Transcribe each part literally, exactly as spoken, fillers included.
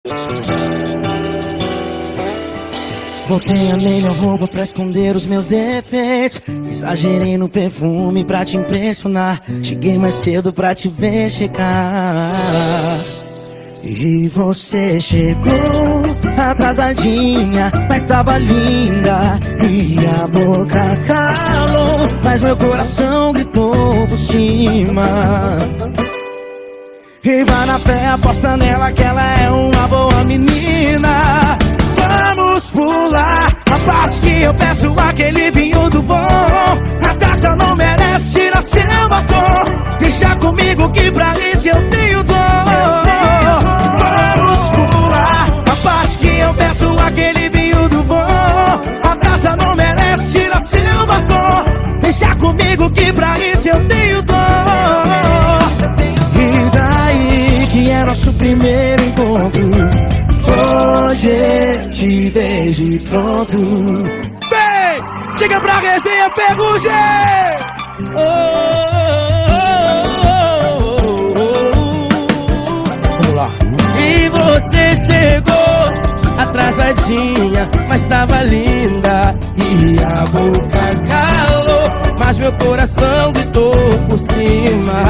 Botei a melhor roupa pra esconder os meus defeitos. Exagerei no perfume pra te impressionar. Cheguei mais cedo pra te ver chegar. E você chegou atrasadinha, mas tava linda. E a boca calou, mas meu coração gritou por cima. E vai na fé, aposta nela que ela é uma boa menina. Vamos pular a parte que eu peço aquele vinho do bom. A taça não merece, tira seu batom. Deixa comigo que pra isso eu tenho dor. Vamos pular a parte que eu peço aquele vinho do bom. A taça não merece, tira seu batom. Deixa comigo que pra isso eu tenho dor. E daí que é nosso primeiro encontro. Hoje te vejo e pronto. Vem, chega pra resenha, Ferrugem! Oh, oh, oh, oh, oh. Vamos lá. E você chegou atrasadinha, mas tava linda. E a boca calou, mas meu coração gritou por cima.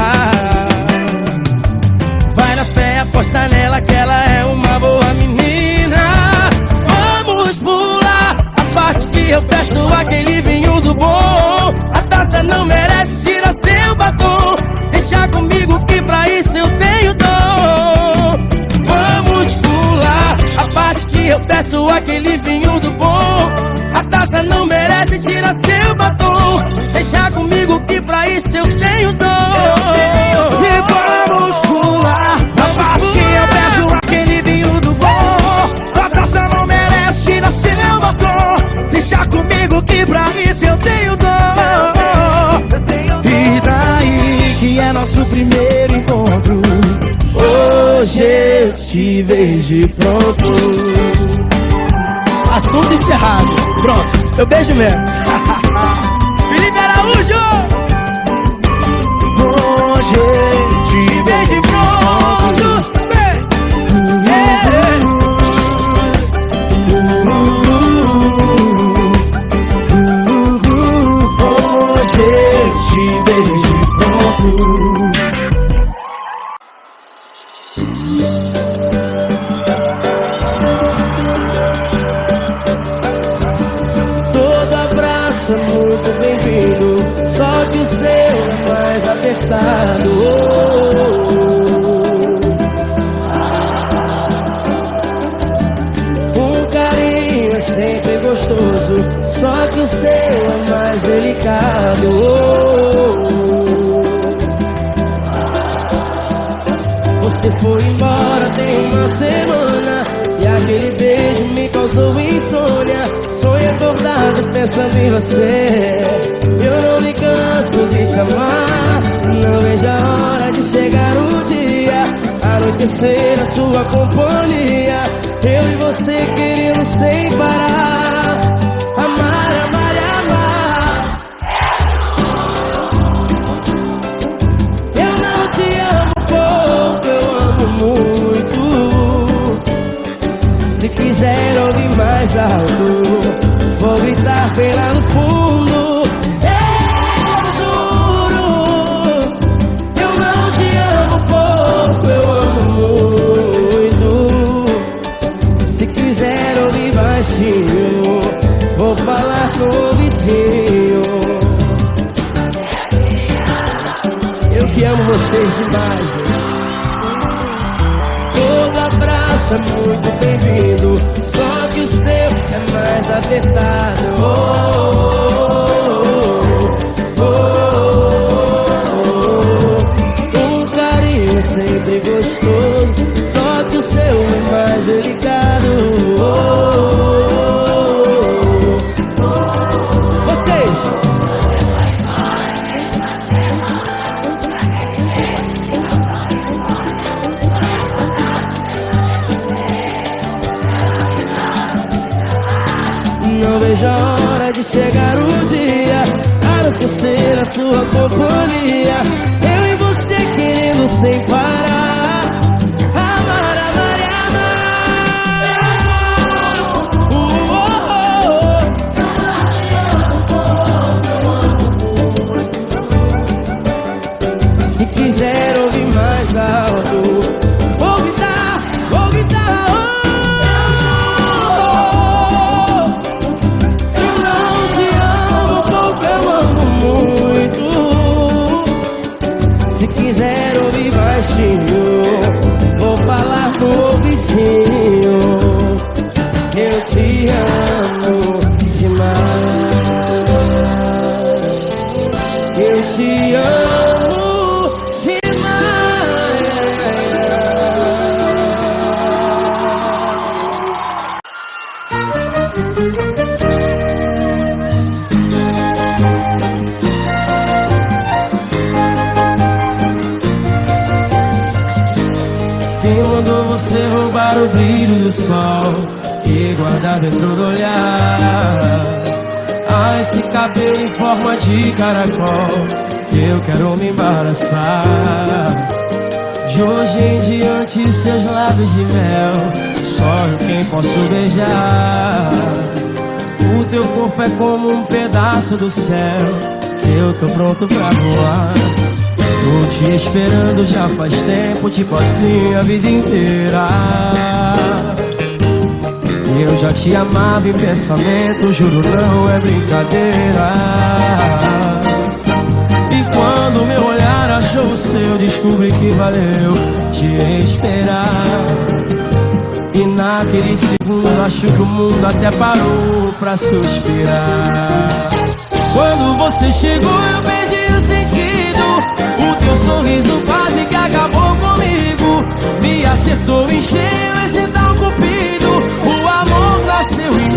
Vai na fé, aposta nela que ela é uma boa menina. Vamos pular a parte que eu peço aquele vinho do bom. A taça não merece, tira seu batom. Deixa comigo que pra isso eu tenho dom. Vamos pular a parte que eu peço aquele vinho do bom. A taça não merece, tira seu batom. Deixa comigo que pra isso eu tenho dom. E vamos pular a parte que eu peço aquele vinho do bom. A taça não merece, tira seu batom. Deixa comigo que pra isso eu tenho dor. E daí que é nosso primeiro encontro. Hoje eu te vejo e pronto. Assunto encerrado. Pronto, eu beijo mesmo. Felipe Araújo. Hoje eu te vejo e pronto. Hoje eu te vejo e pronto. Todo abraço é muito bem-vindo, só que o seu é mais apertado. Um carinho é sempre gostoso, só que o seu é mais delicado. Você foi embora tem uma semana e aquele beijo me causou insônia. Sonho acordado pensando em você. Eu não me canso de chamar. Não vejo a hora de chegar o dia, anoitecer na sua companhia. Eu e você querendo sem parar. Amar, amar e amar. Eu não te amo pouco, eu amo muito. Se quiser ouvir mais alto, vou gritar bem lá no fundo. Eu juro, eu não te amo pouco, eu amo muito. Se quiser ouvir baixinho, vou falar no ouvidinho. Eu que amo vocês demais. Todo abraço é muito bem-vindo, só que o seu é mais apertado. Oh, oh, oh, oh, oh. Um carinho é sempre gostoso, só que o seu é mais delicado. Oh, oh, oh, oh. Vocês! Não vejo a hora de chegar o dia, anoitecer na sua companhia. Eu e você querendo sem parar. Amar, amar e amar. Eu te amo demais. Eu te amo demais. Quem mandou você roubar o brilho do sol e guardar dentro do olhar? Ah, esse cabelo em forma de caracol que eu quero me embaraçar. De hoje em diante seus lábios de mel só eu quem posso beijar. O teu corpo é como um pedaço do céu que eu tô pronto pra voar. Tô te esperando já faz tempo, tipo assim a vida inteira. Eu já te amava em pensamento, juro não é brincadeira. E quando meu olhar achou o seu, descobri que valeu te esperar. E naquele segundo acho que o mundo até parou pra suspirar. Quando você chegou eu perdi o sentido. O teu sorriso quase que acabou comigo. Me acertou em cheio esse tal cupido. O amor nasceu em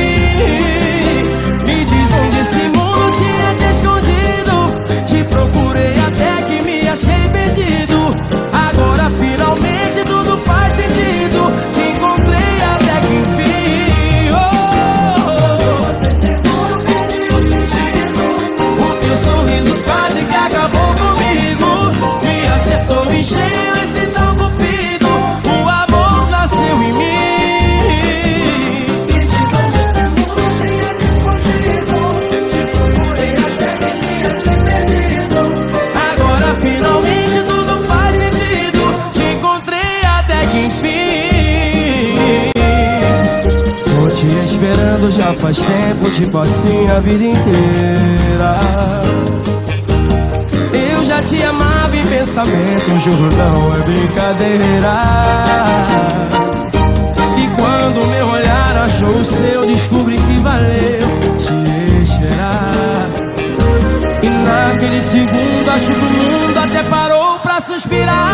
mim. Me diz onde esse mundo tinha te escondido. Te procurei até que me achei perdido. Agora finalmente tudo faz sentido. Te encontrei até que enfim. Oh, você chegou, eu perdi o sentido. O teu sorriso quase que acabou comigo. Me acertou em cheio esse tal cupido. O amor nasceu em mim. Me diz onde esse mundo tinha te escondido. Te procurei até que me achei perdido. Agora finalmente tudo faz sentido. Te encontrei até que enfim. Tô te esperando já faz tempo, tipo assim a vida inteira. Eu já te amava em pensamento, juro não é brincadeira. E quando meu olhar achou o seu, descobri que valeu te esperar. E naquele segundo acho que o mundo até parou pra suspirar.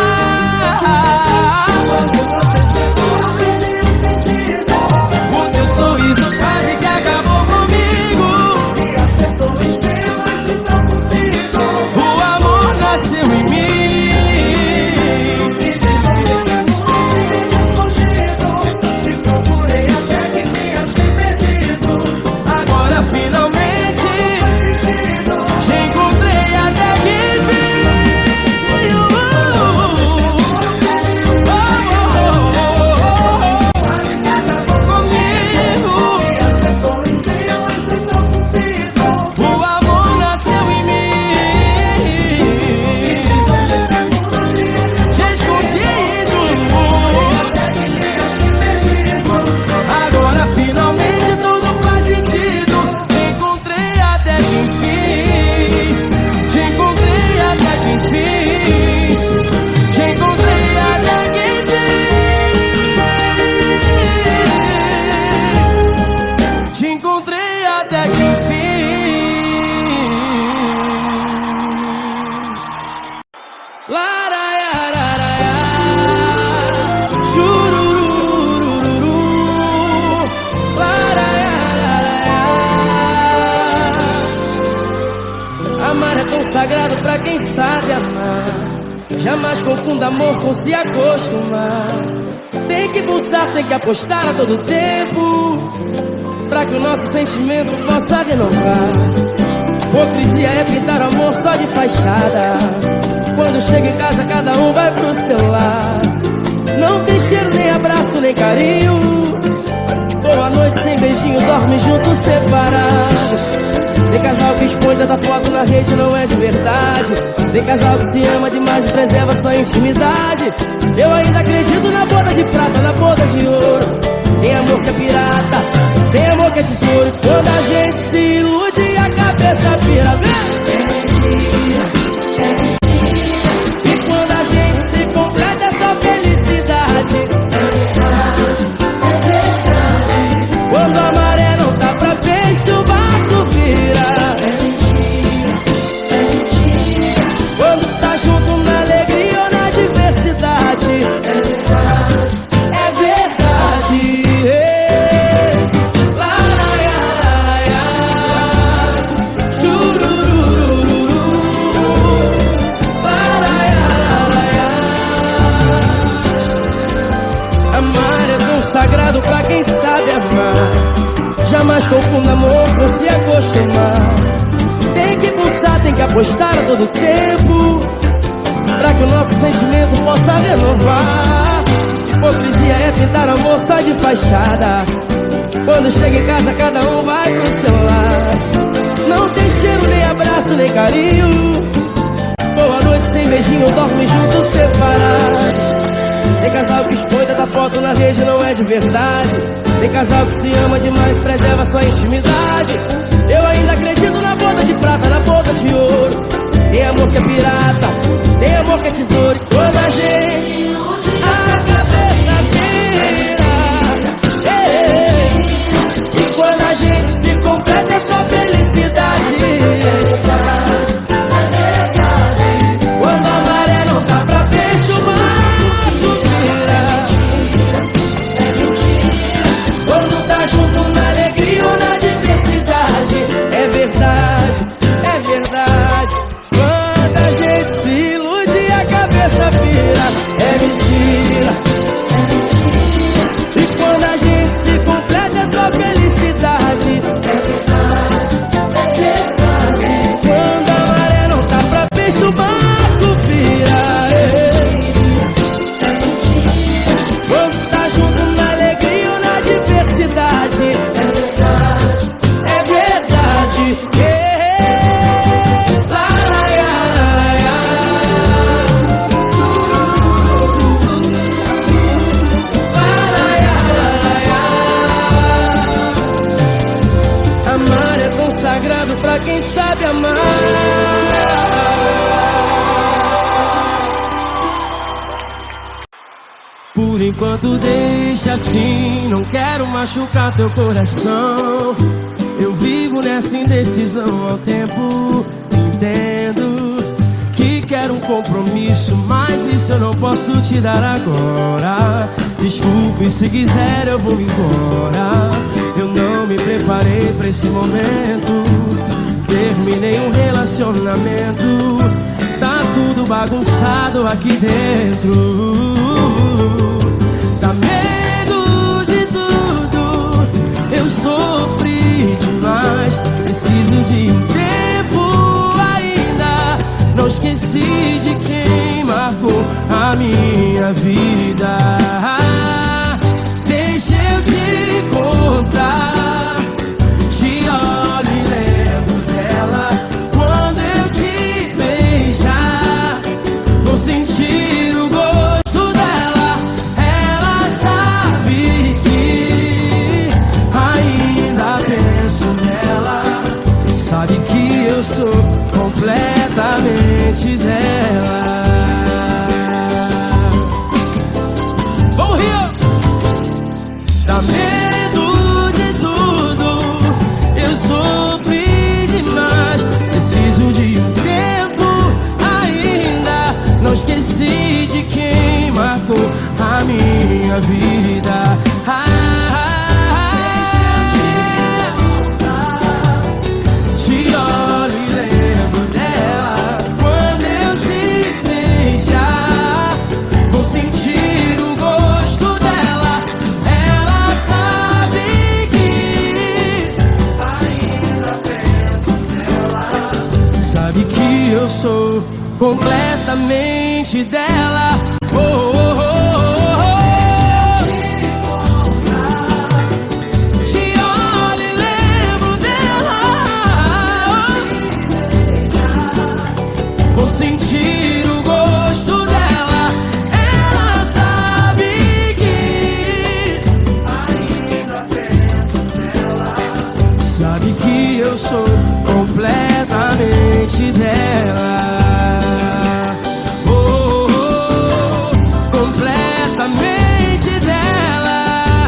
O teu sorriso quase que acabou comigo. Me acertou em cheio, mas então comigo. O amor nasceu em mim. Me diz onde esse mundo tinha escondido. Te procurei até que me achei perdido. Agora finalmente te encontrei até que enfim. Amar é tão sagrado pra quem sabe amar. Jamais confunda amor com se acostumar. Tem que pulsar, tem que apostar a todo tempo, pra que o nosso sentimento possa renovar. Hipocrisia é pintar amor só de fachada. Quando chega em casa cada um vai pro seu lar. Não tem cheiro, nem abraço, nem carinho. Boa noite sem beijinho, dorme junto separado. Tem casal que expõe tanta foto na rede, não é de verdade. Tem casal que se ama demais e preserva sua intimidade. Eu ainda acredito na boda de prata, na boda de ouro. Tem amor que é pirata, tem amor que é tesouro. E quando a gente se ilude, a cabeça vira. É mentira, é mentira. E quando a gente se completa essa felicidade, é verdade. consagrado pra quem sabe amar. Jamais confunda amor com se acostumar. Tem que pulsar, tem que apostar a todo tempo, pra que o nosso sentimento possa renovar. Hipocrisia é pintar a moça de fachada. Quando chega em casa cada um vai pro seu lar. Não tem cheiro, nem abraço, nem carinho. Boa noite sem beijinho, dorme junto separado. Tem casal que esconde da foto na rede, não é de verdade. Tem casal que se ama demais, preserva sua intimidade. Eu ainda acredito na boda de prata, na boda de ouro. Tem amor que é pirata, tem amor que é tesouro. E quando a gente a cabeça vira, ei, e quando a gente se completa é só felicidade. Quando a maré não tá pra peixe, o mato vira. Quando tá junto na alegria ou na diversidade, é verdade, é verdade. Quando a gente se ilude e a cabeça vira, é mentira. E quando a gente se completa é só felicidade, é verdade, é verdade. Quando a maré não tá pra peixe, o barco vira, é. Quando tá junto na alegria ou na diversidade, é verdade, é verdade, é. Amar é consagrado pra quem sabe amar. Por enquanto deixa assim, não quero machucar teu coração. Eu vivo nessa indecisão ao tempo. Entendo que quero um compromisso, mas isso eu não posso te dar agora. Desculpe, se quiser eu vou embora. Eu não me preparei pra esse momento. Terminei um relacionamento, tá tudo bagunçado aqui dentro. Dá medo de tudo, eu sofri demais. Preciso de um tempo ainda. Não esqueci de quem marcou a minha vida. Deixa eu te contar. Te olho e lembro dela. Quando eu te beijar, vou sentir o gosto dela. Ela sabe que ainda penso nela. Sabe que eu sou completamente dela. Vamos, Rio! Dá medo de tudo, eu sofri demais. Preciso de um tempo ainda. Não esqueci de quem marcou a minha vida. Ah, te olho e lembro dela. Quando eu te beijar, vou sentir o gosto dela. Ela sabe que ainda penso nela. Sabe que eu sou completamente dela. Oh, oh, oh, oh, oh. Te olho e lembro dela. Vou sentir o gosto dela. Ela sabe que ainda penso nela. Sabe que eu sou completamente dela. Oh, oh, oh, completamente dela.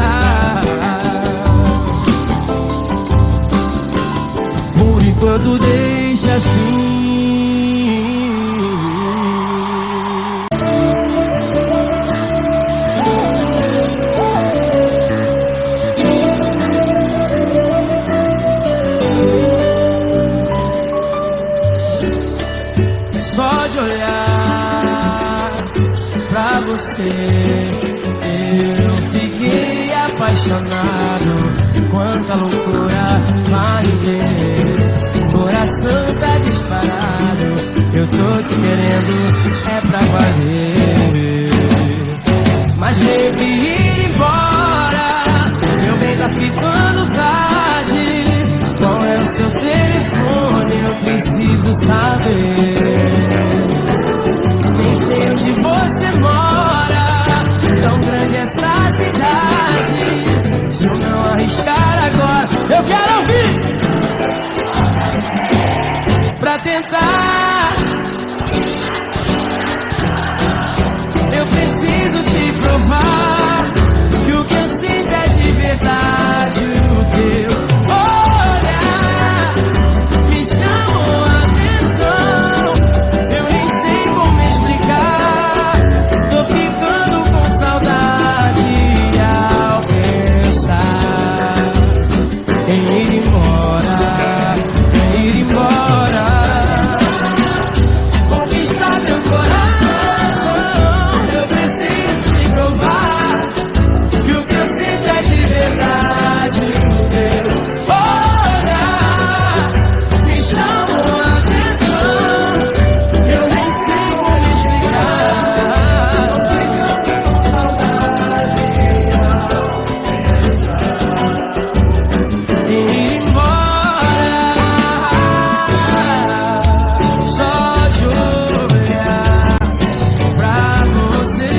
Por enquanto deixa assim. Só de olhar pra você eu fiquei apaixonado. apaixonado, quanta loucura vai entender. Coração tá disparado, eu tô te querendo, é pra valer. Mas teve ir embora, meu bem, tá ficando tarde. Qual é o seu telefone? Eu preciso saber. Nem sei onde você mora, tão grande essa cidade. Se eu não arriscar agora, eu quero ouvir. Pra tentar, eu preciso te provar que o que eu sinto é de verdade. O teu olhar me chamou a atenção, eu nem sei como explicar. Tô ficando com saudade ao pensar em ir embora, em ir embora. Conquistar teu coração, eu preciso te provar que o que eu sinto é de verdade. O teu olhar me chamou a atenção, eu nem sei como explicar. Tô ficando com saudade e ir embora. Só de olhar pra você,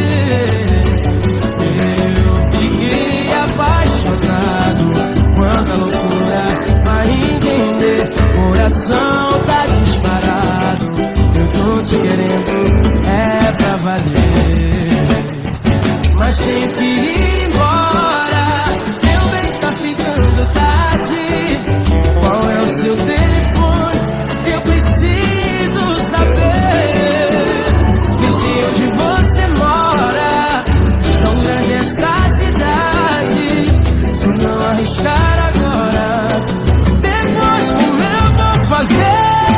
eu fiquei apaixonado. Quanta loucura vai entender. Coração tá disparado, eu tô te querendo, é pra valer. Mas tem que ir embora, meu bem, tá ficando tarde. Qual é o seu telefone? Eu preciso saber. E se onde você mora, tão grande essa cidade. Se não arriscar agora, depois como eu vou fazer?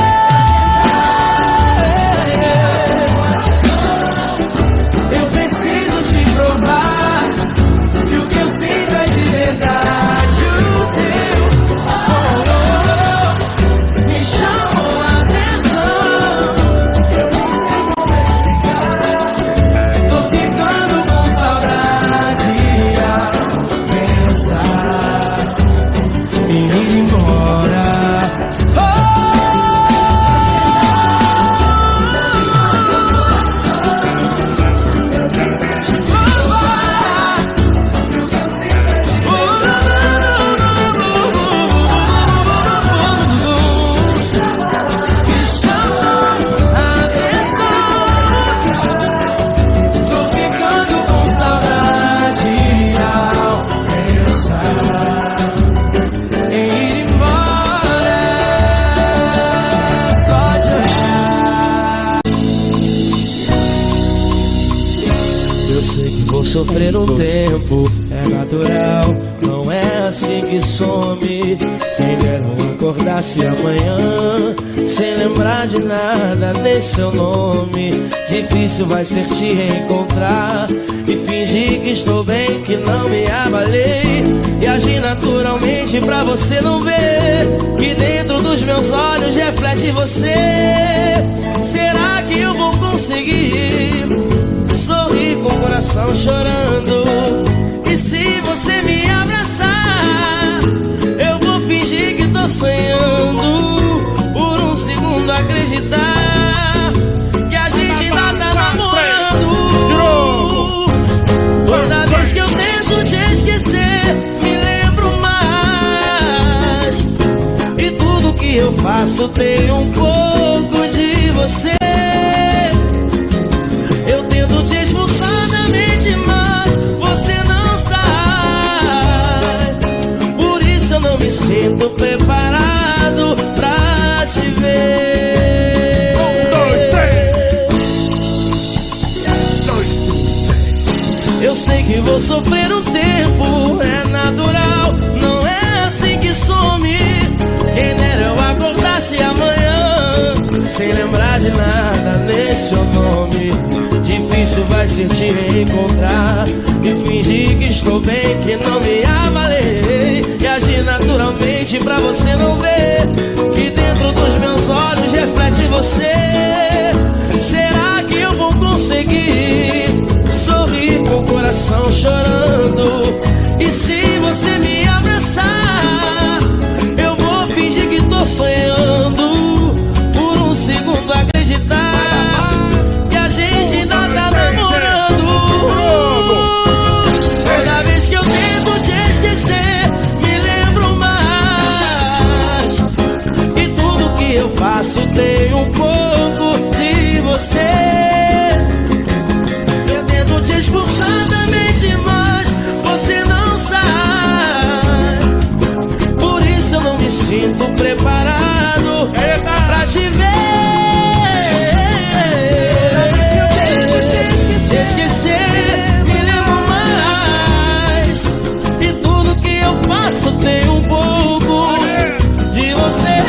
Eu preciso te provar que o que eu sinto é de verdade. O teu olhar me chamou a atenção, eu não sei como explicar. Tô ficando com saudade ao pensar em ir embora. Sofrer um tempo é natural, não é assim que some. Quem dera eu acordasse amanhã sem lembrar de nada, nem seu nome. Difícil vai ser te reencontrar e fingir que estou bem, que não me abalei, e agir naturalmente pra você não ver que dentro dos meus olhos reflete você. Será que eu vou conseguir sorrir com o coração chorando? E se você me abraçar, eu vou fingir que tô sonhando, por um segundo acreditar que a gente ainda tá namorando. Toda vez que eu tento te esquecer, me lembro mais, e tudo que eu faço tem um pouco de você. Eu tento te expulsar da mente, mas você não sai. Por isso eu não me sinto preparado pra te ver. Eu sei que vou sofrer um tempo, é natural, não é assim que some. Quem dera eu acordasse amanhã sem lembrar de nada, nem seu nome. Difícil vai ser te reencontrar e fingir que estou bem, que não me mente pra você não ver que dentro dos meus olhos reflete você. Será que eu vou conseguir sorrir com o coração chorando? E se você me abraçar, eu vou fingir que tô sonhando, por um segundo acreditar que a gente ainda tá namorando. Toda vez que eu tento te esquecer, me lembro mais, e tudo que eu faço tem um pouco de você. Eu tento te expulsar da mente, mas você não sai. Por isso eu não me sinto preparado pra te ver. Te esquecer, me lembro mais, e tudo que eu faço tem um pouco de você.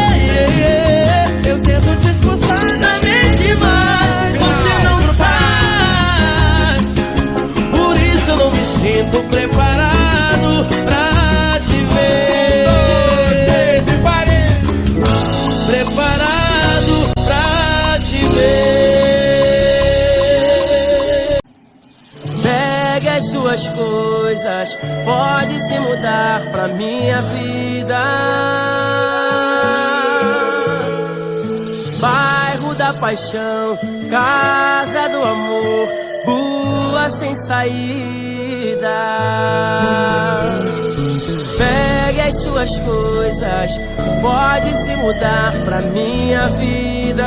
Eu tento te expulsar da mente, mas você não sai. Por isso eu não me sinto preparado pra te ver. Preparado pra te ver. Pegue as suas coisas, pode se mudar pra minha vida. Bairro da paixão, casa do amor, rua sem saída. Pegue as suas coisas, pode se mudar pra minha vida.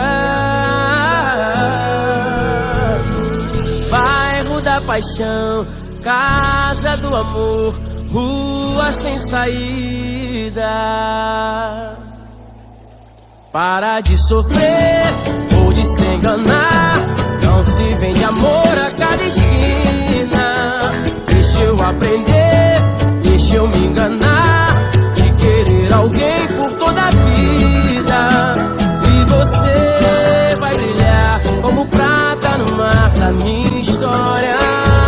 Bairro da paixão, casa do amor, rua sem saída. Para de sofrer ou de se enganar, não se vende amor a cada esquina. Deixa eu aprender, deixa eu me enganar, de querer alguém por toda a vida. E você vai brilhar como prata no mar da minha história.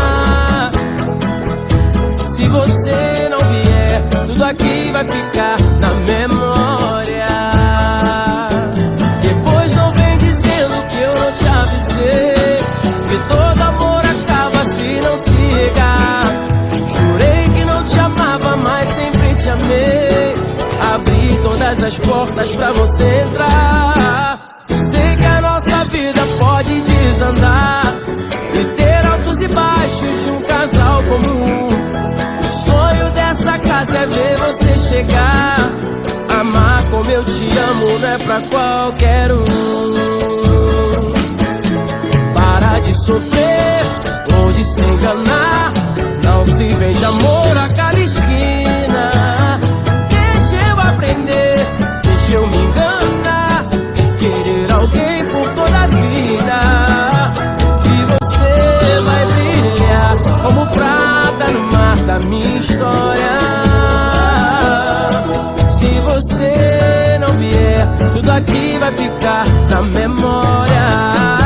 Se você não vier, tudo aqui vai ficar na memória. Depois não vem dizendo que eu não te avisei, que todo amor acaba se não se regar. Jurei que não te amava, mas sempre te amei. Abri todas as portas pra você entrar. Eu sei que a nossa vida pode desandar e ter altos e baixos de um casal comum. O sonho dessa casa é ver você chegar. Amar como eu te amo não é pra qualquer um. Para de sofrer ou de se enganar, não se vende amor a cada esquina. Deixa eu aprender, deixa eu me enganar, de querer alguém por toda a vida. E você vai brilhar como prata no mar da minha história. Se você não vier, tudo aqui vai ficar na memória.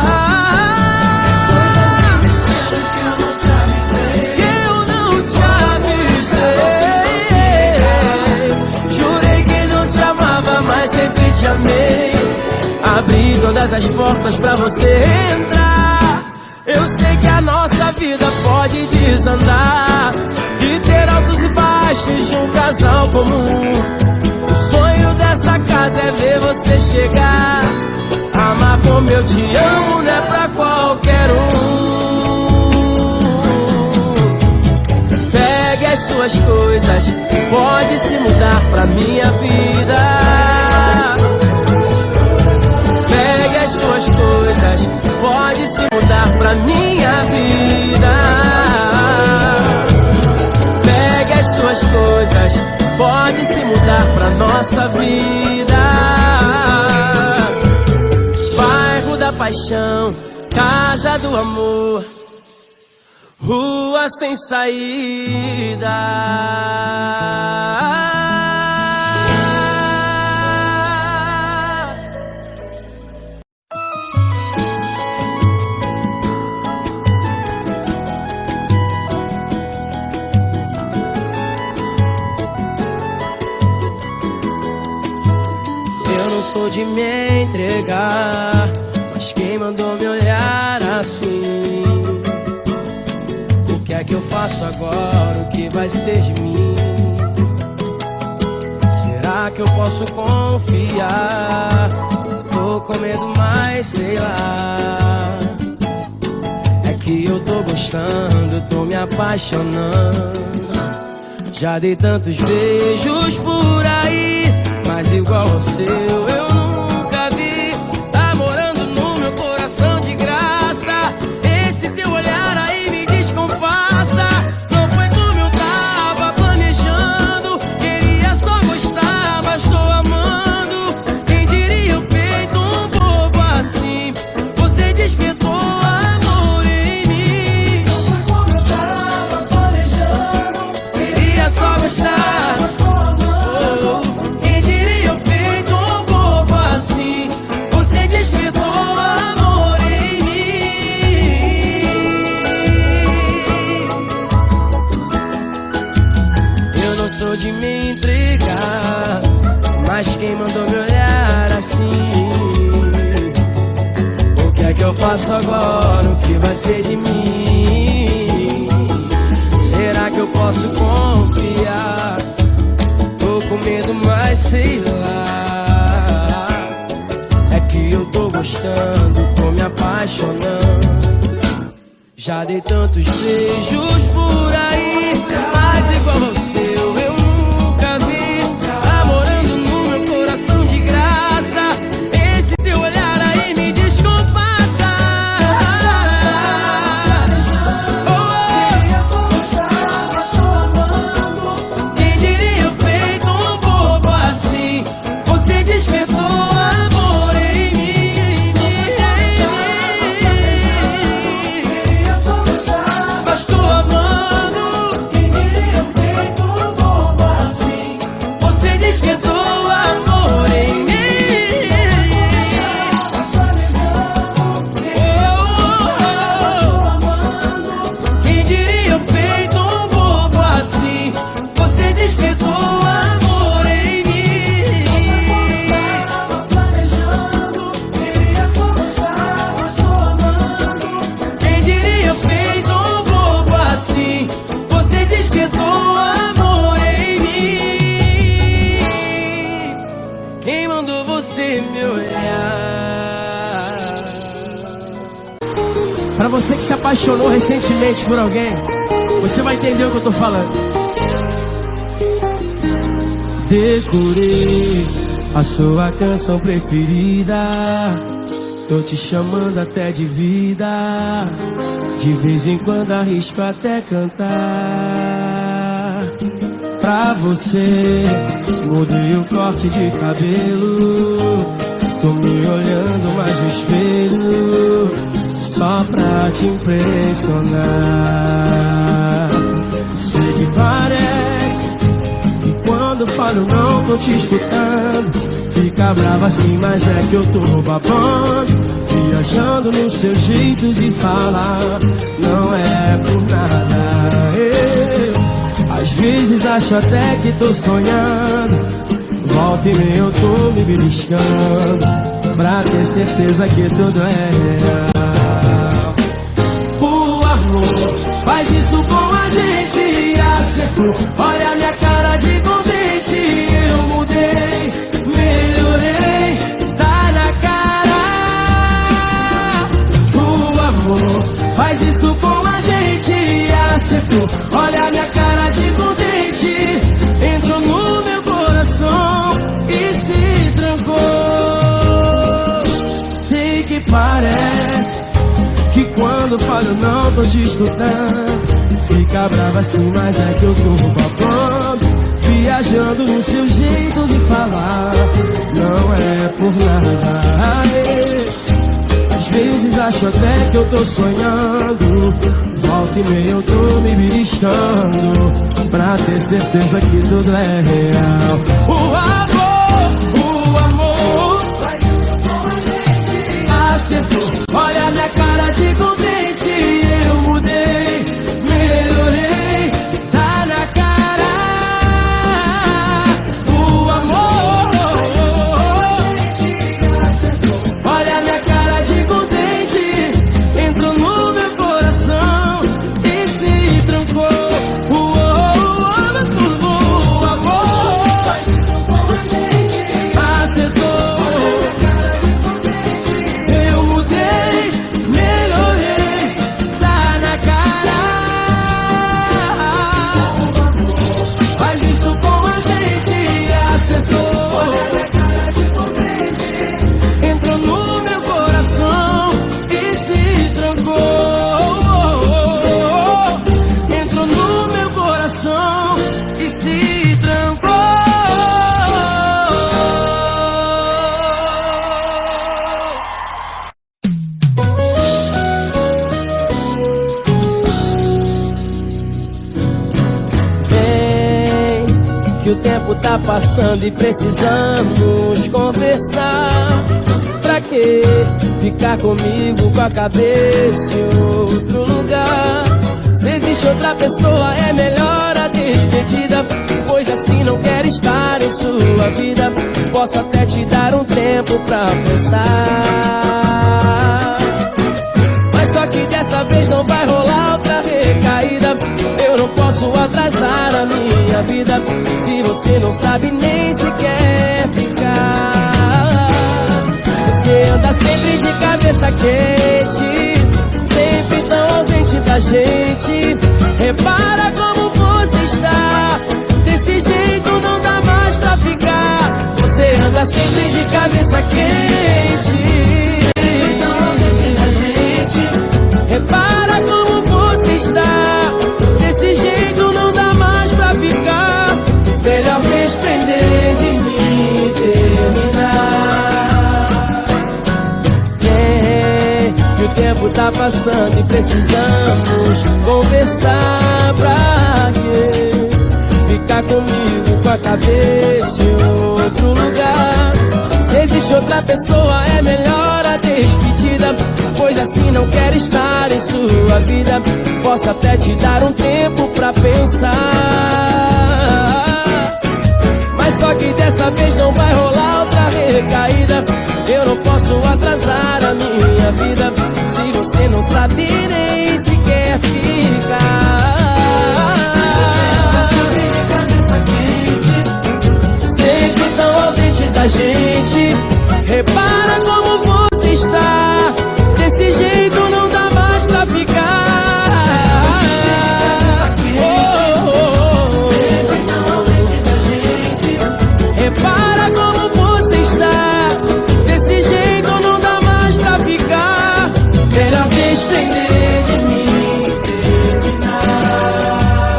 Sempre te amei, abri todas as portas pra você entrar. Eu sei que a nossa vida pode desandar e ter altos e baixos de um casal comum. O sonho dessa casa é ver você chegar. Amar como eu te amo não é pra qualquer um. Pegue as suas coisas, pode se mudar pra minha vida. Pegue as suas coisas, pode se mudar pra minha vida. Pegue as suas coisas, pode se mudar pra nossa vida. Bairro da paixão, casa do amor, rua sem saída. sou de me entregar, mas quem mandou me olhar assim? O que é que eu faço agora? O que vai ser de mim? Será que eu posso confiar? Tô com medo, mas sei lá. É que eu tô gostando, tô me apaixonando. Já dei tantos beijos por aí, mas igual ao seu eu nunca vi. Tá morando no meu coração de graça. Esse teu olhar aí me descompassa. Não foi como eu tava planejando. Queria só gostar, mas tô amando. Quem diria eu feito um bobo assim? Você despertou amor em mim. Não foi como eu tava planejando. Queria só gostar, mas tô amando. Quem diria eu feito um bobo assim? Você despertou amor em mim. Eu não sou de me entregar, mas quem mandou me olhar assim? O que é que eu faço agora? O que vai ser de mim? Será que eu posso confiar? Tô com medo, mas sei lá. É que eu tô gostando, tô me apaixonando. Já dei tantos beijos por aí, mas igual ao seu eu nunca vi. Tá morando no meu coração de graça. Esse teu olhar aí me descompassa. Queria só gostar, mas tô amando. Quem diria eu feito um bobo assim? Você despertou amor em mim. Queria só gostar, mas tô amando. Quem diria eu feito um bobo assim? Você despertou amor em mim. Quem diria eu feito um bobo assim? Você despertou amor em mim. Queria só gostar, mas tô amando. Quem diria eu feito um bobo assim? Você despertou amor em mim. Quem mandou você me olhar? Pra você que se apaixonou recentemente por alguém, você vai entender o que eu tô falando. Decorei a sua canção preferida. Tô te chamando até de vida. De vez em quando arrisco até cantar. Pra você mudei o corte de cabelo. Tô me olhando mais no espelho, só pra te impressionar. Sei que parece que quando falo não tô te escutando. Fica brava assim, mas é que eu tô babando. Viajando no seu jeito de falar, não é por nada. Eu, às vezes acho até que tô sonhando. Volta e meia eu tô me beliscando, pra ter certeza que tudo é real. O amor faz isso com a gente, acertou. Olha a minha cara de contente. Eu mudei, melhorei, tá na cara. O amor faz isso com a gente, acertou. Olha a minha cara de contente. Entrou no meu coração e se trancou. Sei que parece que quando falo não tô te escutando. Fica brava assim, mas é que eu tô babando. Viajando no seu jeito de falar, não é por nada. Às vezes acho até que eu tô sonhando. Volta e meia eu tô me beliscando, pra ter certeza que tudo é real. O amor, o amor faz isso com a gente, acertou. Olha a minha cara de contente. Eu mudei, melhorei, tá na cara. O amor se trancou. Vem, que o tempo tá passando e precisamos conversar. Pra que ficar comigo com a cabeça em outro lugar? Se existe outra pessoa é melhor a despedida, pois assim não quero estar em sua vida. Posso até te dar um tempo pra pensar, mas só que dessa vez não vai rolar outra recaída. Eu não posso atrasar a minha vida se você não sabe nem se quer ficar. Você anda sempre de cabeça quente, sempre tão ausente da gente. Repara como você está, desse jeito não dá mais pra ficar. Você anda sempre de cabeça quente, sempre tão ausente da gente. Repara como você está, desse jeito não dá mais pra ficar. Melhor desprender de mim e terminar. É, que o tempo tá passando e precisamos conversar. Pra quê ficar comigo com a cabeça em outro lugar? Se existe outra pessoa é melhor a despedida, pois assim não quero estar em sua vida. Posso até te dar um tempo pra pensar, mas só que dessa vez não vai rolar outra recaída. Eu não posso atrasar a minha vida se você não sabe nem se quer ficar. Sempre tão ausente da gente. Repara como você está, desse jeito não dá mais pra ficar. Oh, oh, oh. Sempre tão ausente da gente. Repara como você está, desse jeito não dá mais pra ficar. Melhor desprender de mim e terminar.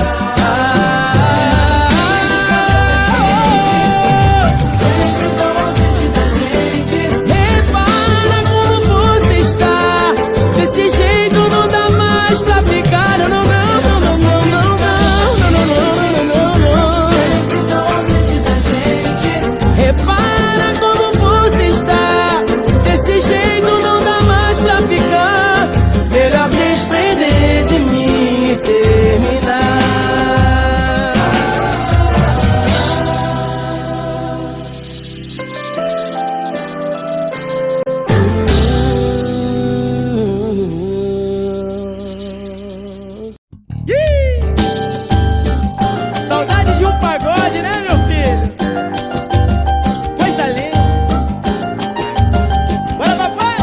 Sempre tão ausente da gente. Repara como você está, desse jeito não dá mais pra ficar. Não, não, não, não, não, não, não, não, não, não, não. Sempre tão ausente da gente. Repara como você está, desse jeito não dá mais pra ficar. Melhor desprender de mim e terminar. Ih! Saudade de um pagode, né, meu filho? Coisa linda. Bora, papai!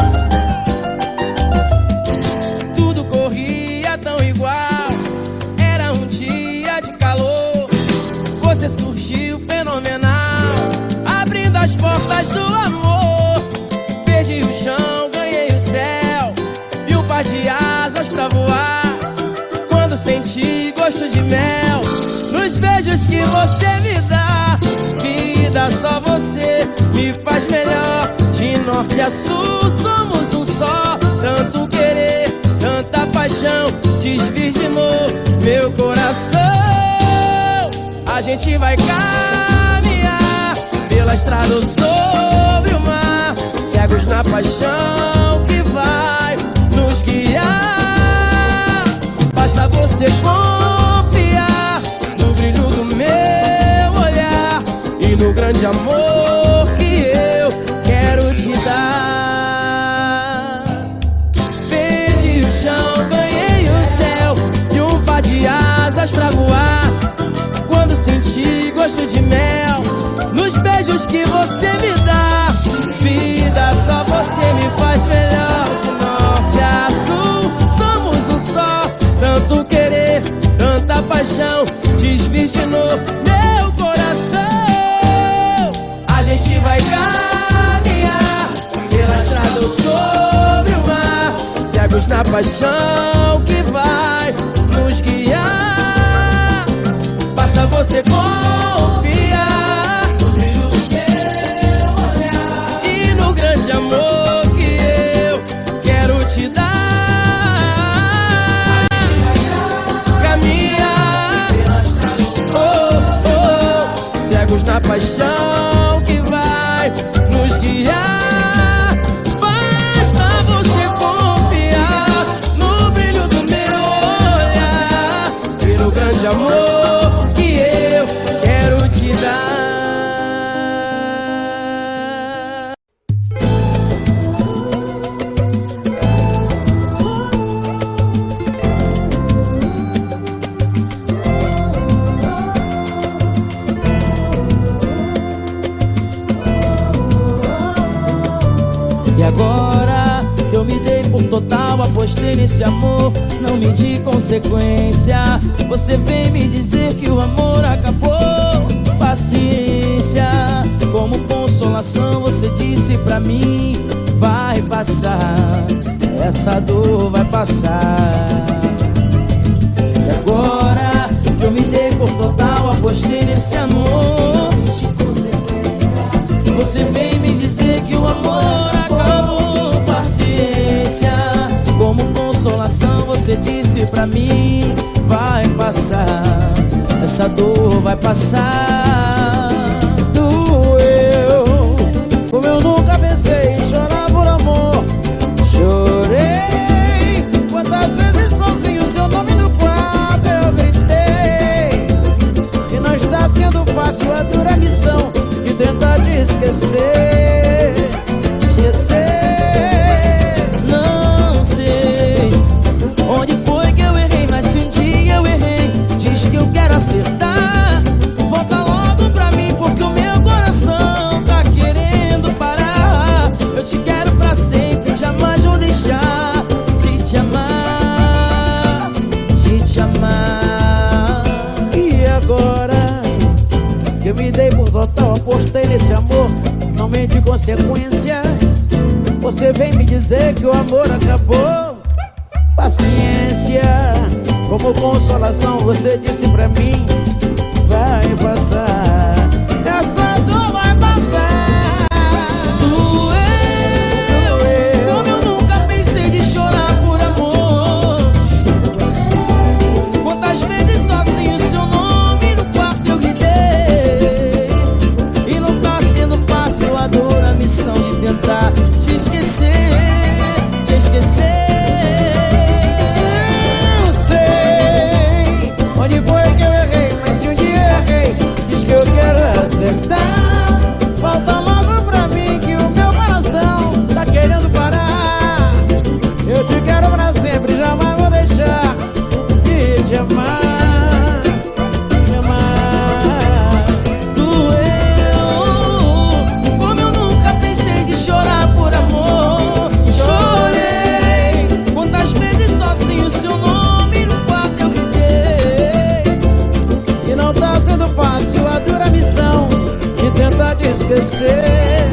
Tudo corria tão igual, era um dia de calor. Você surgiu fenomenal, abrindo as portas do amor. Perdi o chão, ganhei o céu e um par de asas pra voar. Quando senti gosto de mel nos beijos que você me dá. Vida, só você me faz melhor. De norte a sul somos um só. Tanto querer, tanta paixão desvirginou meu coração. A gente vai caminhar pela estrada ou sobre o mar, cegos na paixão que vai nos guiar. Basta você confiar no brilho do meu olhar e no grande amor que eu quero te dar. Perdi o chão, ganhei o céu e um par de asas pra voar. Quando senti gosto de mel nos beijos que você me dá. Vida, só você me faz melhor. De norte a sul somos um só. Tanto querer, tanta paixão desvirginou meu coração. A gente vai caminhar pela estrada ou sobre o mar, cegos na paixão que vai nos guiar. Basta você você confiar no brilho do meu olhar e no grande amor que eu quero te dar. Caminhar, oh, oh, cegos na paixão que vai nos guiar. Basta você confiar no brilho do meu olhar e no grande amor que eu quero te dar. E agora que eu me dei por total, apostei nesse amor, não medi consequência. Você vem me dizer que o amor acabou. Paciência, como consolação você disse pra mim: vai passar, essa dor vai passar. E agora que eu me dei por total, apostei nesse amor, você vem me dizer que o amor acabou. Paciência, como consolação você disse pra mim: vai passar, essa dor vai passar. Doeu, como eu nunca pensei em chorar por amor. Chorei, quantas vezes sozinho seu nome no quarto eu gritei. E não está sendo fácil a dura missão de tentar te esquecer, esquecer. Não sei onde foi que eu errei, mas se um dia eu errei, diz que eu quero acertar. Volta logo pra mim, porque o meu coração tá querendo parar. Eu te quero pra sempre, jamais vou deixar de te amar, de te amar. E agora que eu me dei por total, apostei nesse amor, não mente consequências. Você vem me dizer que o amor acabou. Paciência, como consolação você disse pra mim: vai passar, essa dor vai passar. Doeu, como eu nunca pensei de chorar por amor. Quantas vezes sozinho seu nome no quarto eu gritei. E não tá sendo fácil a dor, a missão de tentar te esquecer, te esquecer. Não sei onde foi que eu errei, mas se um dia eu errei, diz que eu quero acertar. Volta logo pra mim que o meu coração tá querendo parar. Eu te quero pra sempre, jamais vou deixar de te amar, te amar. Doeu, como eu nunca pensei de chorar por amor. Chorei, quantas vezes sozinho seu nome no quarto eu gritei. E não tá sendo fácil a dura missão de tentar te esquecer,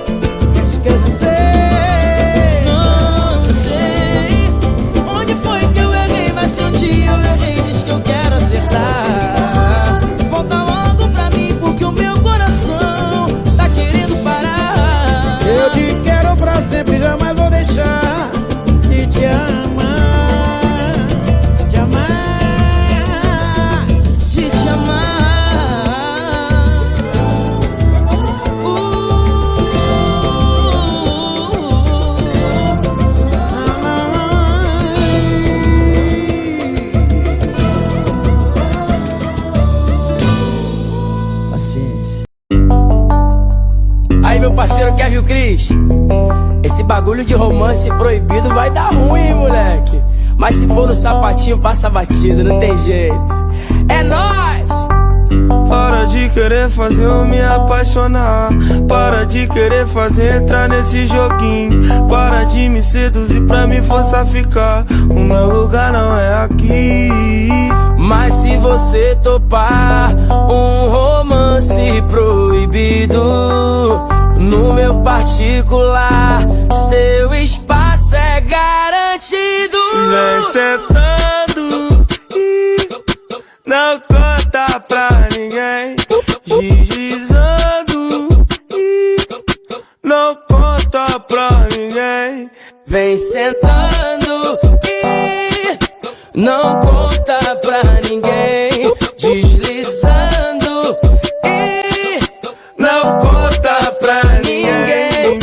esquecer. Não sei onde foi que eu errei, mas se um dia eu errei, diz que eu quero acertar. Volta logo pra mim, porque o meu coração tá querendo parar. Eu te quero pra sempre, jamais vou deixar de te amar, te amar, de te amar. Paciência. Aí, meu parceiro Kevin Cris, esse bagulho de romance proibido vai dar ruim, moleque. Mas se for no sapatinho, passa batido, não tem jeito. É nóis! Para de querer fazer eu me apaixonar. Para de querer fazer entrar nesse joguinho. Para de me seduzir pra me forçar a ficar. O meu lugar não é aqui. Mas se você topar um romance proibido no meu particular, seu espaço é garantido. Vem sentando, não conta pra ninguém. vem sentando e não conta pra ninguém, deslizando e não conta pra ninguém.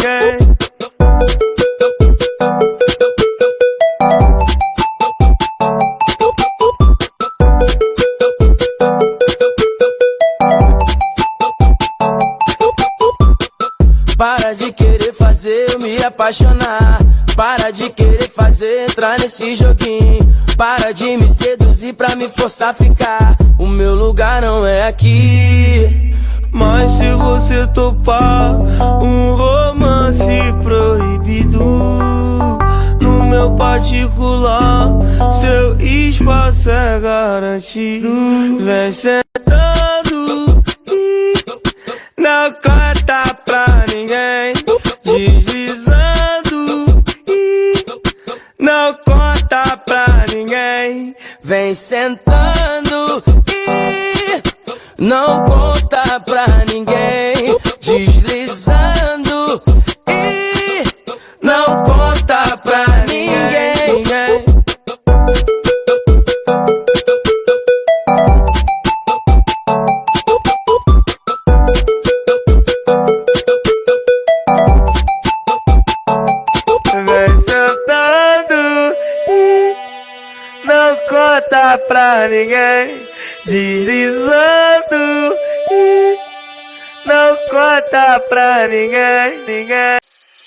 Para de querer fazer eu me apaixonar, para de querer fazer entrar nesse joguinho, para de me seduzir pra me forçar a ficar. O meu lugar não é aqui. Mas se você topar um romance proibido no meu particular, seu espaço é garantido. Vem sentando e não conta pra ninguém, deslizando e não conta pra ninguém. Vem sentando e não conta pra ninguém, deslizando e não conta pra ninguém. Não conta pra ninguém, deslizando e não conta pra ninguém, ninguém.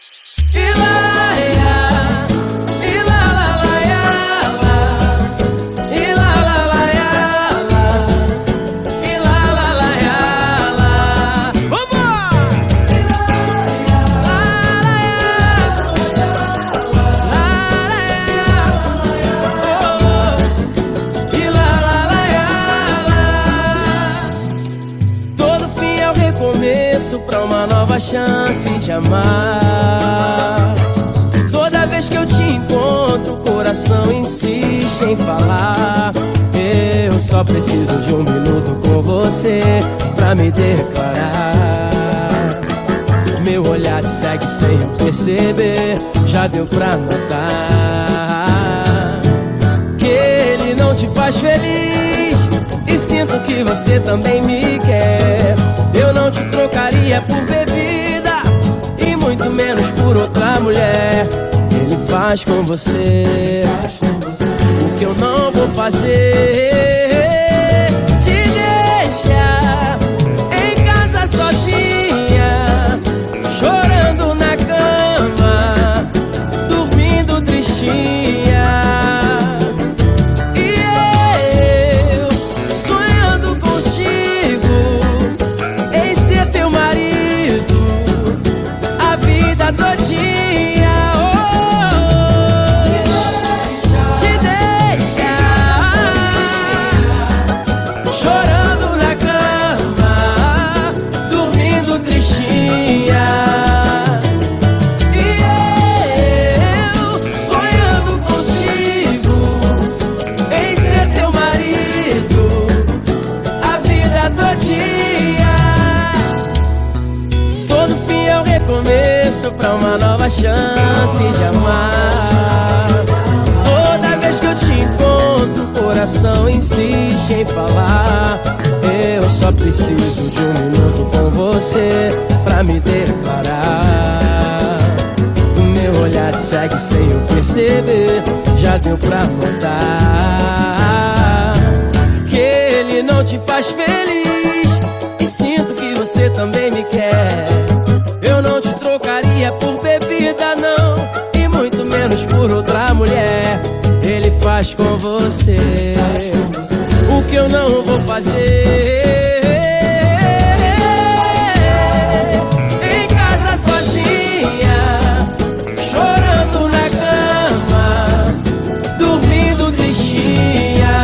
Pra uma nova chance de amar. Toda vez que eu te encontro, o coração insiste em falar. Eu só preciso de um minuto com você pra me declarar. Meu olhar te segue sem eu perceber, já deu pra notar que ele não te faz feliz, e sinto que você também me quer. Eu não te trocaria por bebida, e muito menos por outra mulher. Ele faz com você o que eu não vou fazer. Te deixa em casa sozinha, chorando na cama, dormindo tristinha. Pra uma nova chance de amar. Toda vez que eu te encontro, o coração insiste em falar. Eu só preciso de um minuto com você pra me declarar. O meu olhar te segue sem eu perceber, já deu pra notar que ele não te faz feliz, e sinto que você também me quer. Eu não te trocaria por bebida, não, e muito menos por outra mulher. Ele faz com você o que eu não vou fazer. Em casa sozinha, chorando na cama, dormindo tristinha.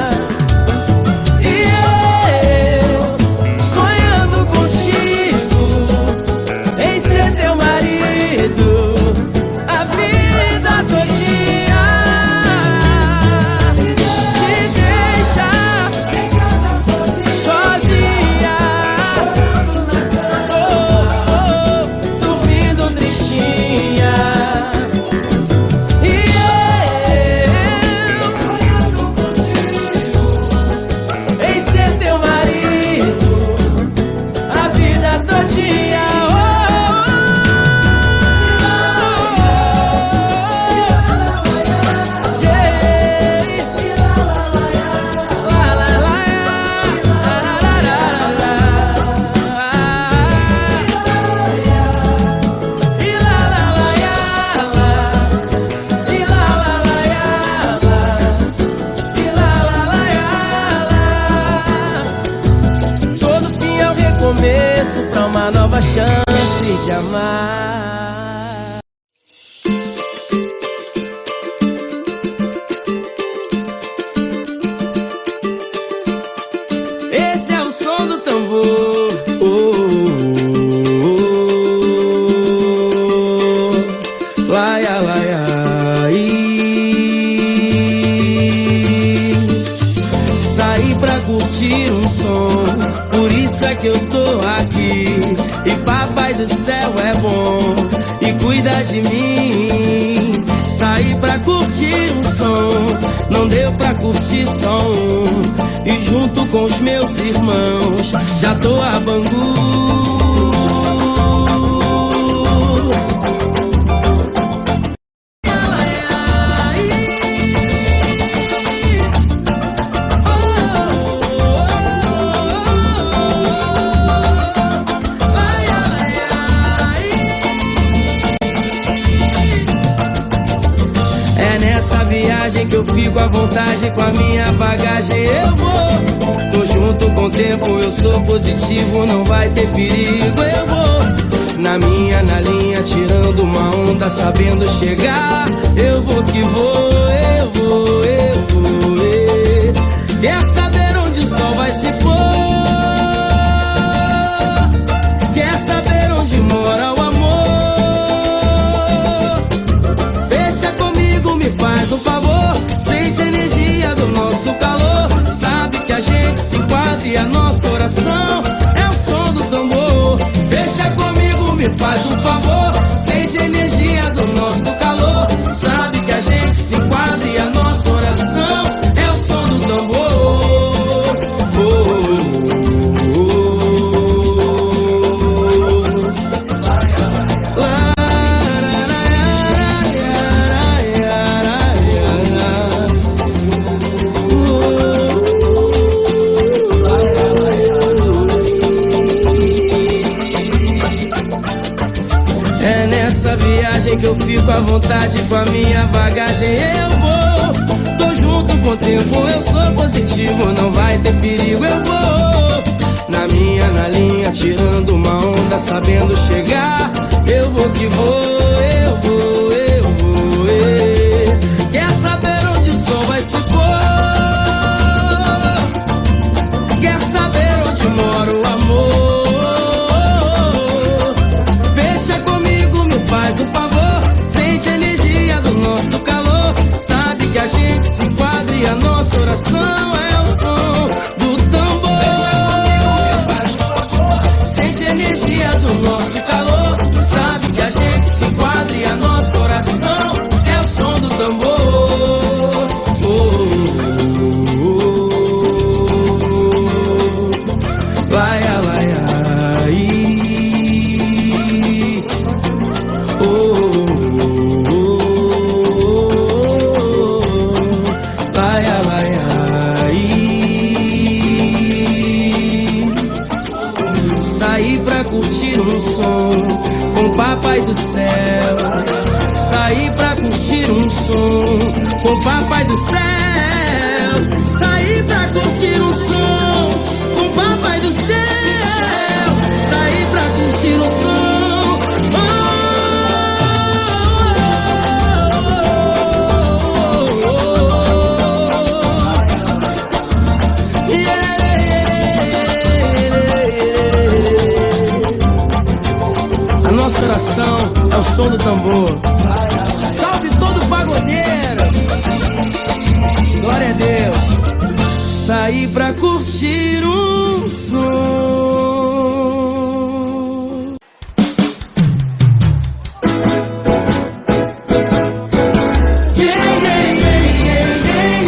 E eu sonhando contigo em ser teu marido a vida todinha. Te deixa em casa sozinha, recomeço pra uma nova chance de amar. Esse é o som do tambor. Oh, oh, oh, oh. Laia, laia, i. Saí pra curtir um som, por isso é que eu tô aqui. E papai do céu é bom e cuida de mim. Saí pra curtir um som, não deu pra curtir só um. E junto com os meus irmãos já tô a Bangu. Que eu fico à vontade com a minha bagagem, eu vou. Tô junto com o tempo, eu sou positivo, não vai ter perigo, eu vou. Na minha, na linha, tirando uma onda, sabendo chegar. Eu vou que vou, eu vou, eu vou, eu. Quer saber onde o sol vai se pôr? Quer saber onde mora o amor? Fecha comigo, me faz um favor. Sente a energia do nosso calor. Sabe que a gente se enquadra e a nossa oração é o som do tambor. Fecha comigo, me faz um favor. Sente a energia do nosso calor. Sabe que a gente se enquadra e a nossa oração é o som do tambor. Oh, oh, oh, oh. Que eu fico à vontade com a minha bagagem, eu vou. Tô junto com o tempo, eu sou positivo, não vai ter perigo, eu vou. Na minha, na linha, tirando uma onda, sabendo chegar. Eu vou que vou, eu vou, eu vou, eu. Quer saber onde o sol vai se pôr? Quer saber onde mora o amor? Fecha comigo, me faz um favor. Sente a energia do nosso calor. Sabe que a gente se enquadra e a nossa oração é o som do tambor. Sente a energia do nosso calor. Sabe que a gente se enquadra e a nossa oração é o som do tambor. Oh, oh, oh, oh. Laia, laia, i. Curtir um som com o papai do céu. Saí pra curtir um som com o papai do céu. Saí pra curtir um som com o papai do céu. Saí pra curtir um som. Oh, oh, oh, oh, oh. Yeah. Nossa oração é o som do tambor. Salve todo pagodeiro. Glória a Deus. Saí pra curtir um som. Yeah, yeah, yeah, yeah, yeah,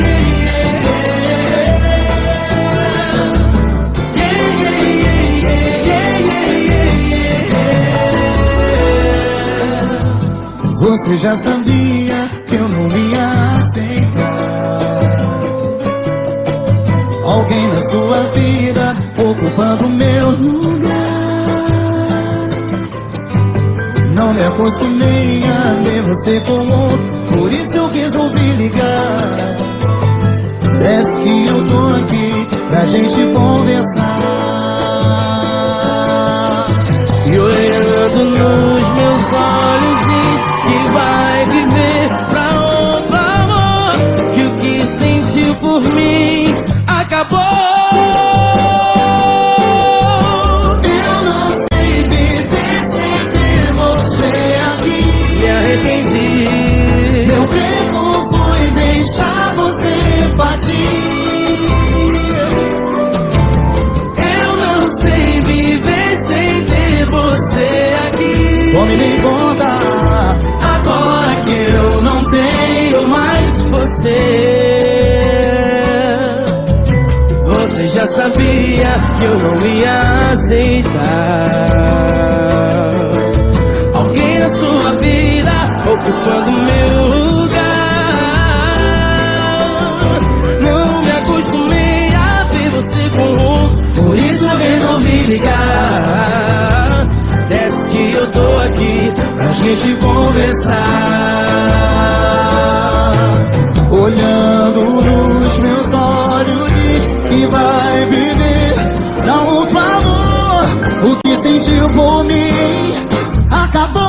yeah. Você já sabia que eu não ia aceitar alguém na sua vida ocupando meu lugar. Não me acostumei a ver você com outro, por isso eu resolvi ligar. Desce que eu tô aqui pra gente conversar. já sabia que eu não ia aceitar alguém na sua vida ocupando meu lugar. Não me acostumei a ver você com outro, por isso eu resolvi ligar. Desce que eu tô aqui pra gente conversar. Olhando nos meus olhos diz que vai viver. Dá um favor, o que sentiu por mim acabou.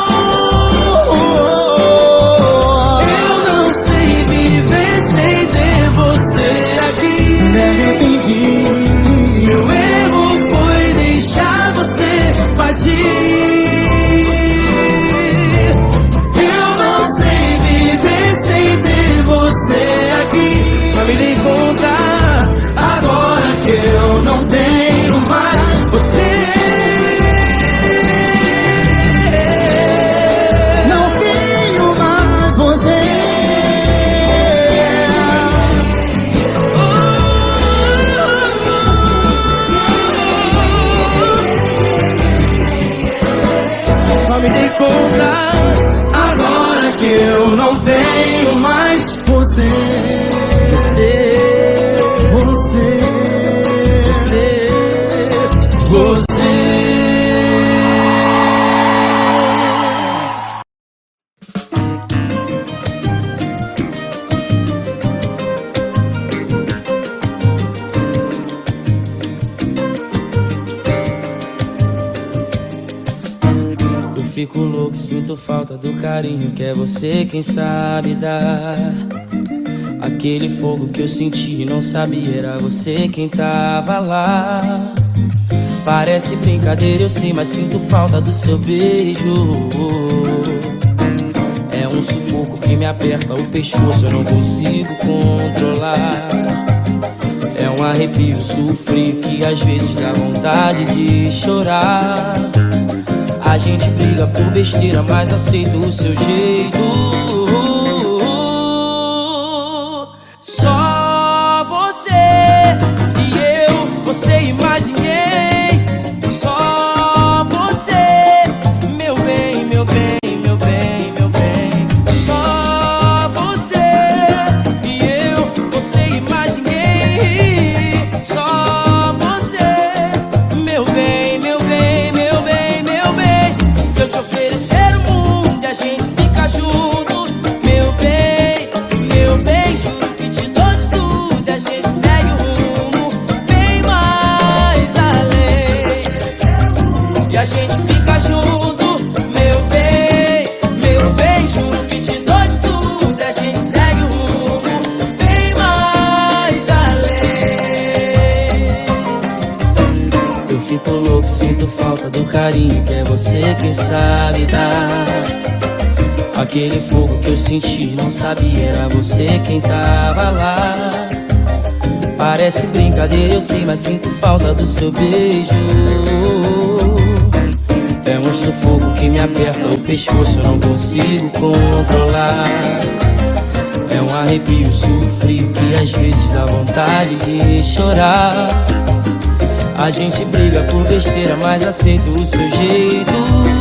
Eu não sei viver sem ter você aqui. Me arrependi. Meu erro foi deixar você partir. Eu não sei viver sem ter você aqui. Só me dei conta agora que eu não tenho mais você. Não tenho mais você. Só me dei conta agora que eu não tenho mais Você, você. você, Você. Eu fico louco, sinto falta do carinho que é você quem sabe dar. Aquele fogo que eu senti e não sabia era você quem tava lá. Parece brincadeira, eu sei, mas sinto falta do seu beijo. É um sufoco que me aperta o pescoço, eu não consigo controlar. É um arrepio, sofrio que às vezes dá vontade de chorar. A gente briga por besteira, mas aceito o seu jeito. Só você e eu, você imaginei. Só você, meu bem, meu bem, meu bem, meu bem. Só você e eu, você imaginei. Só você, meu bem, meu bem, meu bem, meu bem. Se eu te oferecer o mundo e a gente fica junto, meu bem, meu bem, juro que te dou de tudo. A gente segue o rumo bem mais além. E a gente fica junto, meu bem, meu bem, juro que te dou de tudo. A gente segue o rumo bem mais além. Eu fico louco, sinto falta do carinho que é você quem sabe dar. Aquele fogo que eu senti, não sabia, era você quem tava lá. Parece brincadeira, eu sei, mas sinto falta do seu beijo. É um sufoco que me aperta o pescoço, eu não consigo controlar. É um arrepio, sofrio que às vezes dá vontade de chorar. A gente briga por besteira, mas aceito o seu jeito.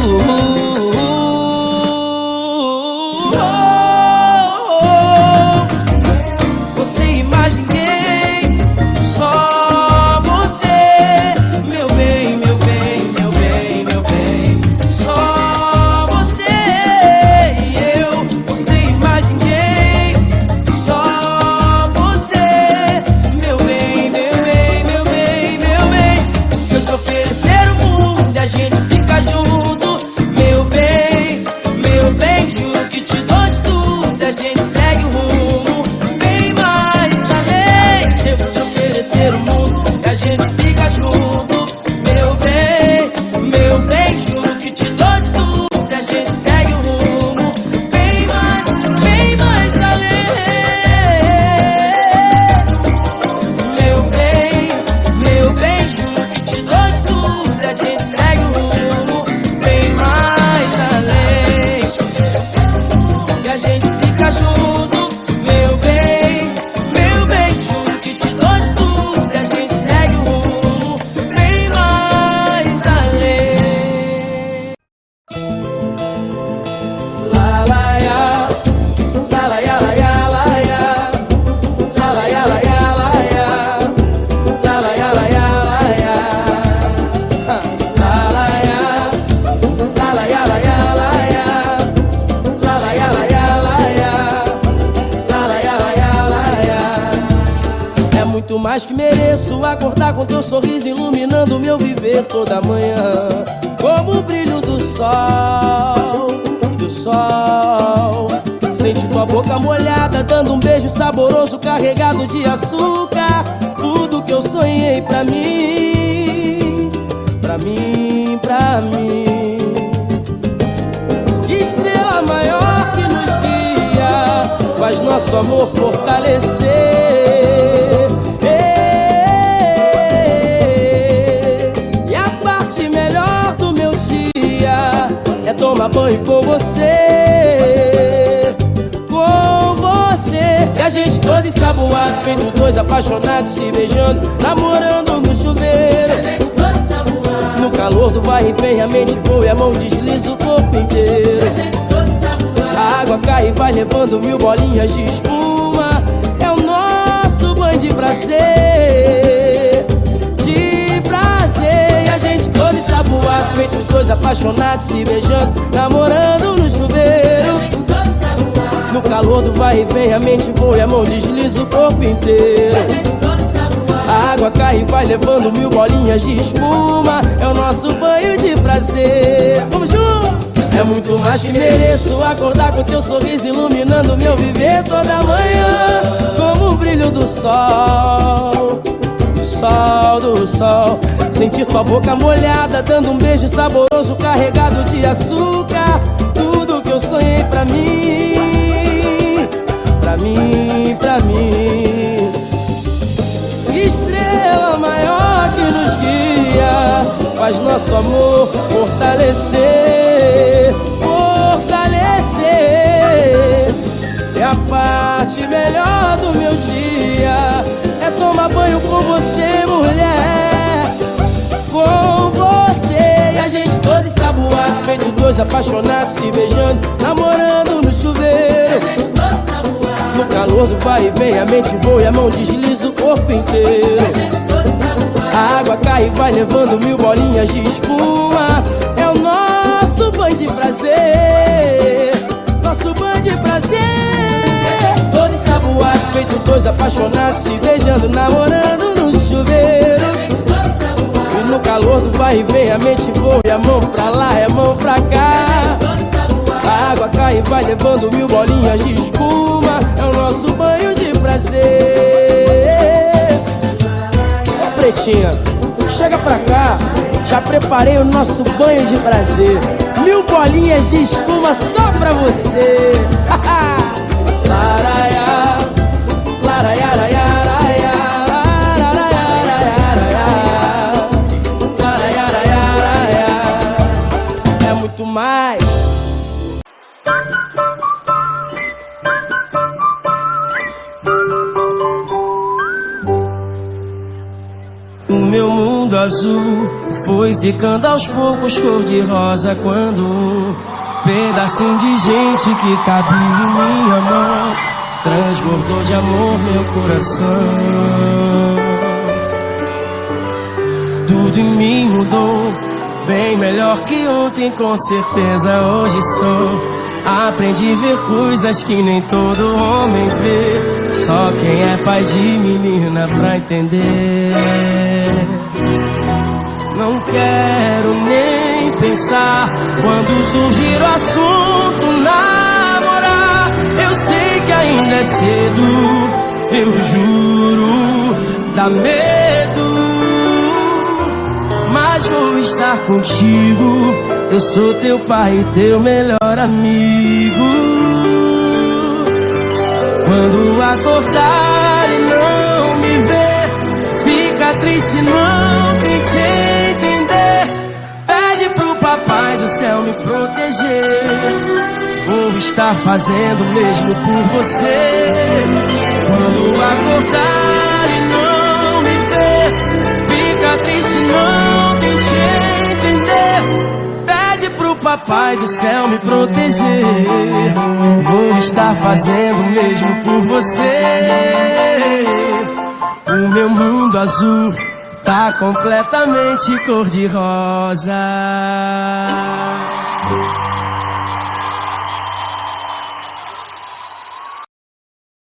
Você imaginei, só você, meu bem, meu bem, meu bem, meu bem. Só você e eu, você imaginei. Só você, meu bem, meu bem, meu bem, meu bem. Se eu te oferecer o mundo e a gente fica junto, meu bem, meu bem, juro que te dou de tudo. A gente segue o rumo bem mais além. Se eu te oferecer o mundo e a gente fica junto, meu bem, meu bem, juro que te dou de tudo. A gente segue o rumo bem mais, bem mais além. Meu bem, meu bem, juro que te dou de tudo. A gente segue o rumo bem mais além. E a gente fica junto, meu bem, meu bem, juro que te dou de tudo. A gente mereço acordar com teu sorriso iluminando meu viver toda manhã, como o brilho do sol, do sol. Sente tua boca molhada, dando um beijo saboroso, carregado de açúcar. Tudo que eu sonhei pra mim, pra mim, pra mim. Estrela maior que nos guia, faz nosso amor fortalecer. E a parte melhor do meu dia é tomar banho com você, com você. E a gente todo ensaboado, feito dois apaixonados, se beijando, namorando no chuveiro. A gente todo ensaboado, no calor do vai e vem, a mente voa e a mão desliza o corpo inteiro. A gente todo ensaboado, a água cai e vai levando mil bolinhas de espuma. É o nosso banho de prazer, de prazer. E a gente todo ensaboado, feito dois apaixonados, se beijando, namorando no chuveiro. No calor do vai e vem, a mente voa e a mão desliza o corpo inteiro. A água cai e vai levando mil bolinhas de espuma. É o nosso banho de prazer. Vamos junto! É muito mais que mereço acordar com teu sorriso iluminando meu viver toda manhã, como o brilho do sol, do sol, do sol. Sentir tua boca molhada, dando um beijo saboroso, carregado de açúcar. Tudo que eu sonhei pra mim, pra mim, pra mim. Estrela maior que nos guia, faz nosso amor fortalecer, fortalecer. É a parte melhor do meu dia, é tomar banho com você, mulher, com você. E a gente todo ensaboado, feito dois apaixonados, se beijando, namorando no chuveiro. No calor do vai e vem, a mente voa e a mão desliza o corpo inteiro. A água cai e vai levando mil bolinhas de espuma. É o nosso banho de prazer, nosso banho de prazer. Todo ensaboado, feito dois apaixonados, se beijando, namorando no chuveiro. E no calor do vai e vem, a mente voa e a mão pra lá e a mão pra cá. A água cai e vai levando mil bolinhas de espuma. É o nosso banho de prazer. Ó, Pretinha, chega pra cá, já preparei o nosso banho de prazer. Mil bolinhas de espuma só pra você. Laraiá, laraiá, laraiá. Mais. O meu mundo azul foi ficando aos poucos cor-de-rosa quando um pedacinho de gente que cabia em minha mão transbordou de amor meu coração. Tudo em mim mudou, bem melhor que ontem, com certeza hoje sou. Aprendi a ver coisas que nem todo homem vê, só quem é pai de menina pra entender. Não quero nem pensar quando surgir o assunto namorar. Eu sei que ainda é cedo, eu juro, dá medo, mas vou estar contigo. Eu sou teu pai e teu melhor amigo. Quando acordar e não me ver, fica triste, não tente entender. Pede pro papai do céu me proteger. Vou estar fazendo o mesmo por você. Quando acordar e não me ver, fica triste, não tente entender. Pede pro papai do céu me proteger. Vou estar fazendo o mesmo por você. O meu mundo azul tá completamente cor-de-rosa.